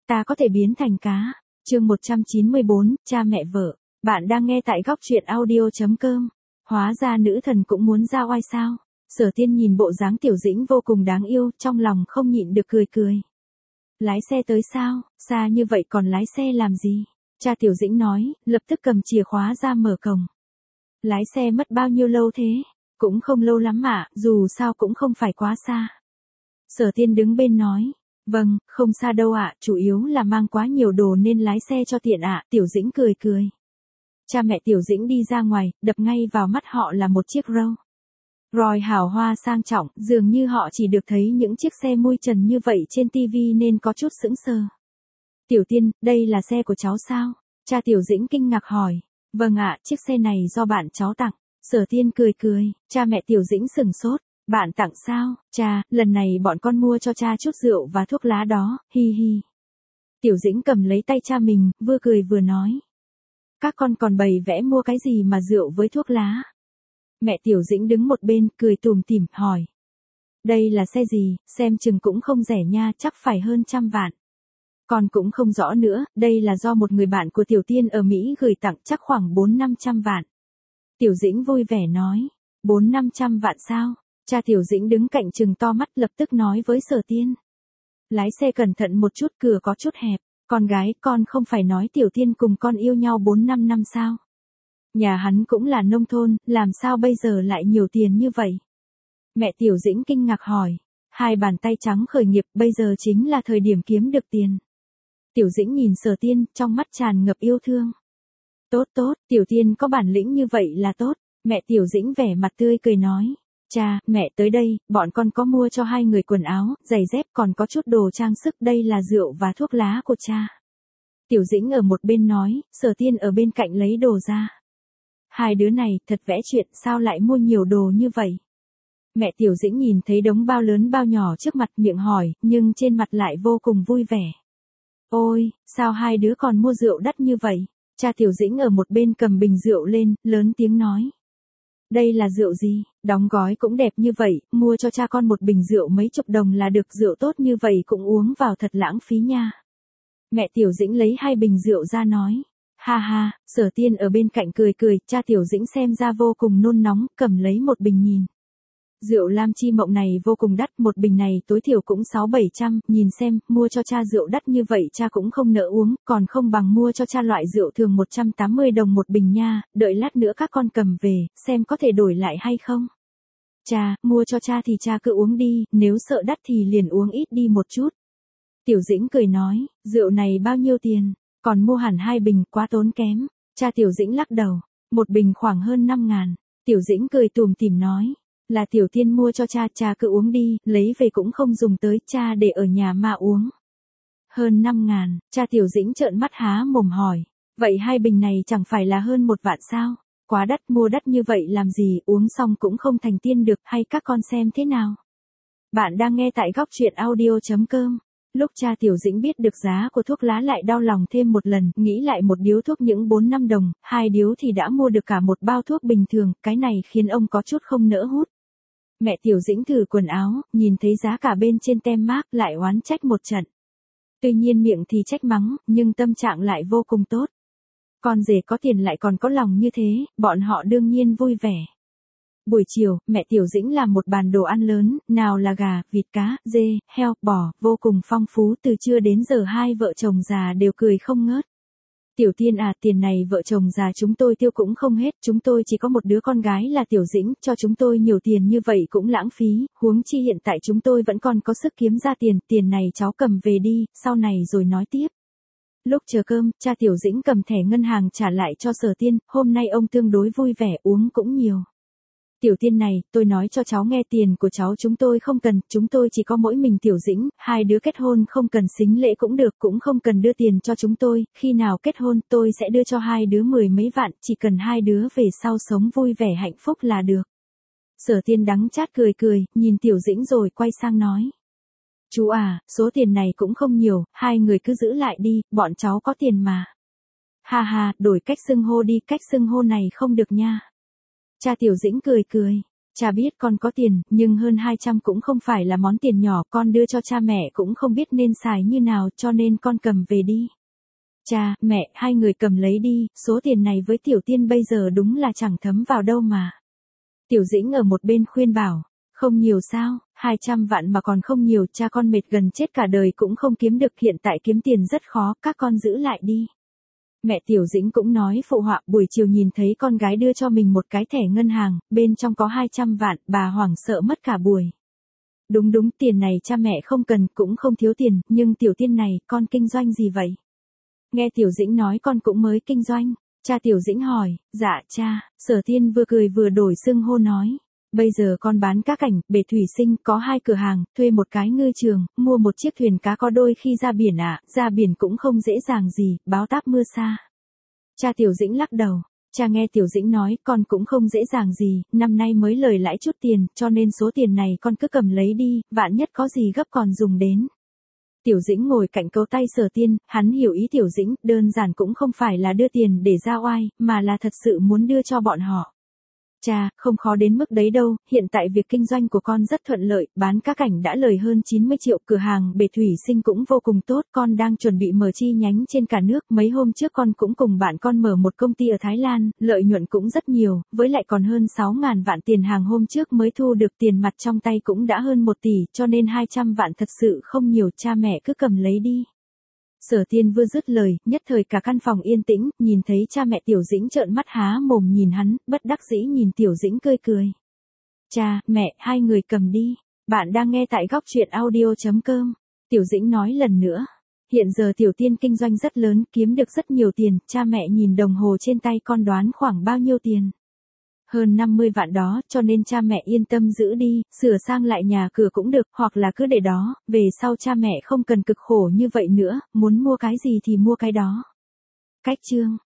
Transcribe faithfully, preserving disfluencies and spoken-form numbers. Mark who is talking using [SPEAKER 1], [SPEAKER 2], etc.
[SPEAKER 1] ta có thể biến thành cá. Chương một trăm chín mươi bốn, cha mẹ vợ. Bạn đang nghe tại góc truyện audio chấm com. Hóa ra nữ thần cũng muốn ra oai sao? Sở Tiên nhìn bộ dáng Tiểu Dĩnh vô cùng đáng yêu, trong lòng không nhịn được cười cười. Lái xe tới sao? Xa như vậy còn lái xe làm gì? Cha Tiểu Dĩnh nói, lập tức cầm chìa khóa ra mở cổng. Lái xe mất bao nhiêu lâu thế? Cũng không lâu lắm ạ, dù sao cũng không phải quá xa. Sở Tiên đứng bên nói, vâng, không xa đâu ạ, chủ yếu là mang quá nhiều đồ nên lái xe cho tiện ạ. Tiểu Dĩnh cười cười. Cha mẹ Tiểu Dĩnh đi ra ngoài, đập ngay vào mắt họ là một chiếc Rolls Royce hào hoa sang trọng, dường như họ chỉ được thấy những chiếc xe mui trần như vậy trên tivi nên có chút sững sờ. Tiểu Tiên, đây là xe của cháu sao? Cha Tiểu Dĩnh kinh ngạc hỏi. Vâng ạ, chiếc xe này do bạn cháu tặng. Sở Tiên cười cười, cha mẹ Tiểu Dĩnh sừng sốt. Bạn tặng sao? Cha, lần này bọn con mua cho cha chút rượu và thuốc lá đó, hi hi. Tiểu Dĩnh cầm lấy tay cha mình, vừa cười vừa nói. Các con còn bày vẽ mua cái gì mà rượu với thuốc lá? Mẹ Tiểu Dĩnh đứng một bên, cười tủm tỉm, hỏi. Đây là xe gì, xem chừng cũng không rẻ nha, chắc phải hơn trăm vạn. Con cũng không rõ nữa, đây là do một người bạn của Tiểu Tiên ở Mỹ gửi tặng, chắc khoảng bốn năm trăm vạn. Tiểu Dĩnh vui vẻ nói. Bốn năm trăm vạn sao? Cha Tiểu Dĩnh đứng cạnh trừng to mắt, lập tức nói với Sở Tiên. Lái xe cẩn thận một chút, cửa có chút hẹp. Con gái, con không phải nói Tiểu Tiên cùng con yêu nhau bốn năm năm sao? Nhà hắn cũng là nông thôn, làm sao bây giờ lại nhiều tiền như vậy? Mẹ Tiểu Dĩnh kinh ngạc hỏi. Hai bàn tay trắng khởi nghiệp, bây giờ chính là thời điểm kiếm được tiền. Tiểu Dĩnh nhìn Sở Tiên, trong mắt tràn ngập yêu thương. Tốt tốt, Tiểu Tiên có bản lĩnh như vậy là tốt. Mẹ Tiểu Dĩnh vẻ mặt tươi cười nói. Cha, mẹ tới đây, bọn con có mua cho hai người quần áo, giày dép, còn có chút đồ trang sức, đây là rượu và thuốc lá của cha. Tiểu Dĩnh ở một bên nói, Sở Tiên ở bên cạnh lấy đồ ra. Hai đứa này, thật vẽ chuyện, sao lại mua nhiều đồ như vậy? Mẹ Tiểu Dĩnh nhìn thấy đống bao lớn bao nhỏ trước mặt, miệng hỏi, nhưng trên mặt lại vô cùng vui vẻ. Ôi, sao hai đứa còn mua rượu đắt như vậy? Cha Tiểu Dĩnh ở một bên cầm bình rượu lên, lớn tiếng nói. Đây là rượu gì, đóng gói cũng đẹp như vậy, mua cho cha con một bình rượu mấy chục đồng là được, rượu tốt như vậy cũng uống vào thật lãng phí nha. Mẹ Tiểu Dĩnh lấy hai bình rượu ra nói. Ha ha, Sở Tiên ở bên cạnh cười cười, cha Tiểu Dĩnh xem ra vô cùng nôn nóng, cầm lấy một bình nhìn. Rượu Lam Chi Mộng này vô cùng đắt, một bình này tối thiểu cũng sáu bảy trăm, nhìn xem, mua cho cha rượu đắt như vậy cha cũng không nỡ uống, còn không bằng mua cho cha loại rượu thường một trăm tám mươi đồng một bình nha, đợi lát nữa các con cầm về, xem có thể đổi lại hay không. Cha, mua cho cha thì cha cứ uống đi, nếu sợ đắt thì liền uống ít đi một chút. Tiểu Dĩnh cười nói, rượu này bao nhiêu tiền, còn mua hẳn hai bình, quá tốn kém. Cha Tiểu Dĩnh lắc đầu, một bình khoảng hơn năm ngàn. Tiểu Dĩnh cười tủm tỉm nói. Là Tiểu Tiên mua cho cha, cha cứ uống đi, lấy về cũng không dùng tới, cha để ở nhà mà uống. Hơn năm ngàn, cha Tiểu Dĩnh trợn mắt há mồm hỏi. Vậy hai bình này chẳng phải là hơn một vạn sao? Quá đắt, mua đắt như vậy làm gì, uống xong cũng không thành tiên được, hay các con xem thế nào? Bạn đang nghe tại góc truyện audio chấm com. Lúc cha Tiểu Dĩnh biết được giá của thuốc lá lại đau lòng thêm một lần, nghĩ lại một điếu thuốc những bốn năm đồng, hai điếu thì đã mua được cả một bao thuốc bình thường, cái này khiến ông có chút không nỡ hút. Mẹ Tiểu Dĩnh thử quần áo, nhìn thấy giá cả bên trên tem mác, lại oán trách một trận. Tuy nhiên miệng thì trách mắng, nhưng tâm trạng lại vô cùng tốt. Con rể có tiền lại còn có lòng như thế, bọn họ đương nhiên vui vẻ. Buổi chiều, mẹ Tiểu Dĩnh làm một bàn đồ ăn lớn, nào là gà, vịt, cá, dê, heo, bò, vô cùng phong phú, từ trưa đến giờ hai vợ chồng già đều cười không ngớt. Tiểu Tiên à, tiền này vợ chồng già chúng tôi tiêu cũng không hết, chúng tôi chỉ có một đứa con gái là Tiểu Dĩnh, cho chúng tôi nhiều tiền như vậy cũng lãng phí, huống chi hiện tại chúng tôi vẫn còn có sức kiếm ra tiền, tiền này cháu cầm về đi, sau này rồi nói tiếp. Lúc chờ cơm, cha Tiểu Dĩnh cầm thẻ ngân hàng trả lại cho Sở Tiên, hôm nay ông tương đối vui vẻ, uống cũng nhiều. Tiểu Tiên này, tôi nói cho cháu nghe, tiền của cháu chúng tôi không cần, chúng tôi chỉ có mỗi mình Tiểu Dĩnh, hai đứa kết hôn không cần sính lễ cũng được, cũng không cần đưa tiền cho chúng tôi, khi nào kết hôn tôi sẽ đưa cho hai đứa mười mấy vạn, chỉ cần hai đứa về sau sống vui vẻ hạnh phúc là được. Sở Tiên đắng chát cười cười, nhìn Tiểu Dĩnh rồi quay sang nói. Chú à, số tiền này cũng không nhiều, hai người cứ giữ lại đi, bọn cháu có tiền mà. Ha ha, đổi cách xưng hô đi, cách xưng hô này không được nha. Cha Tiểu Dĩnh cười cười. Cha biết con có tiền, nhưng hơn hai trăm cũng không phải là món tiền nhỏ, con đưa cho cha mẹ cũng không biết nên xài như nào, cho nên con cầm về đi. Cha, mẹ, hai người cầm lấy đi, số tiền này với Tiểu Tiên bây giờ đúng là chẳng thấm vào đâu mà. Tiểu Dĩnh ở một bên khuyên bảo, không nhiều sao, hai trăm vạn mà còn không nhiều, cha con mệt gần chết cả đời cũng không kiếm được, hiện tại kiếm tiền rất khó, các con giữ lại đi. Mẹ Tiểu Dĩnh cũng nói phụ họa, buổi chiều nhìn thấy con gái đưa cho mình một cái thẻ ngân hàng, bên trong có hai trăm vạn, bà hoảng sợ mất cả buổi. Đúng đúng, tiền này cha mẹ không cần, cũng không thiếu tiền, nhưng Tiểu Tiên này, con kinh doanh gì vậy? Nghe Tiểu Dĩnh nói con cũng mới kinh doanh. Cha Tiểu Dĩnh hỏi, dạ cha, Sở Tiên vừa cười vừa đổi xưng hô nói. Bây giờ con bán cá cảnh, bể thủy sinh, có hai cửa hàng, thuê một cái ngư trường, mua một chiếc thuyền cá, có đôi khi ra biển ạ, à, ra biển cũng không dễ dàng gì, báo táp mưa xa. Cha Tiểu Dĩnh lắc đầu, cha nghe Tiểu Dĩnh nói, con cũng không dễ dàng gì, năm nay mới lời lãi chút tiền, cho nên số tiền này con cứ cầm lấy đi, vạn nhất có gì gấp còn dùng đến. Tiểu Dĩnh ngồi cạnh cấu tay Sở Tiên, hắn hiểu ý Tiểu Dĩnh, đơn giản cũng không phải là đưa tiền để ra oai, mà là thật sự muốn đưa cho bọn họ. Cha, không khó đến mức đấy đâu, hiện tại việc kinh doanh của con rất thuận lợi, bán cá cảnh đã lời hơn chín mươi triệu, cửa hàng bể thủy sinh cũng vô cùng tốt, con đang chuẩn bị mở chi nhánh trên cả nước, mấy hôm trước con cũng cùng bạn con mở một công ty ở Thái Lan, lợi nhuận cũng rất nhiều, với lại còn hơn sáu ngàn vạn tiền hàng hôm trước mới thu được, tiền mặt trong tay cũng đã hơn một tỷ, cho nên hai trăm vạn thật sự không nhiều, cha mẹ cứ cầm lấy đi. Sở Tiên vừa dứt lời, nhất thời cả căn phòng yên tĩnh, nhìn thấy cha mẹ Tiểu Dĩnh trợn mắt há mồm nhìn hắn, bất đắc dĩ nhìn Tiểu Dĩnh cười cười. Cha, mẹ, hai người cầm đi. Bạn đang nghe tại góc truyện audio chấm com. Tiểu Dĩnh nói lần nữa. Hiện giờ Tiểu Tiên kinh doanh rất lớn, kiếm được rất nhiều tiền, cha mẹ nhìn đồng hồ trên tay con đoán khoảng bao nhiêu tiền. Hơn năm mươi vạn đó, cho nên cha mẹ yên tâm giữ đi, sửa sang lại nhà cửa cũng được, hoặc là cứ để đó, về sau cha mẹ không cần cực khổ như vậy nữa, muốn mua cái gì thì mua cái đó. Cách chương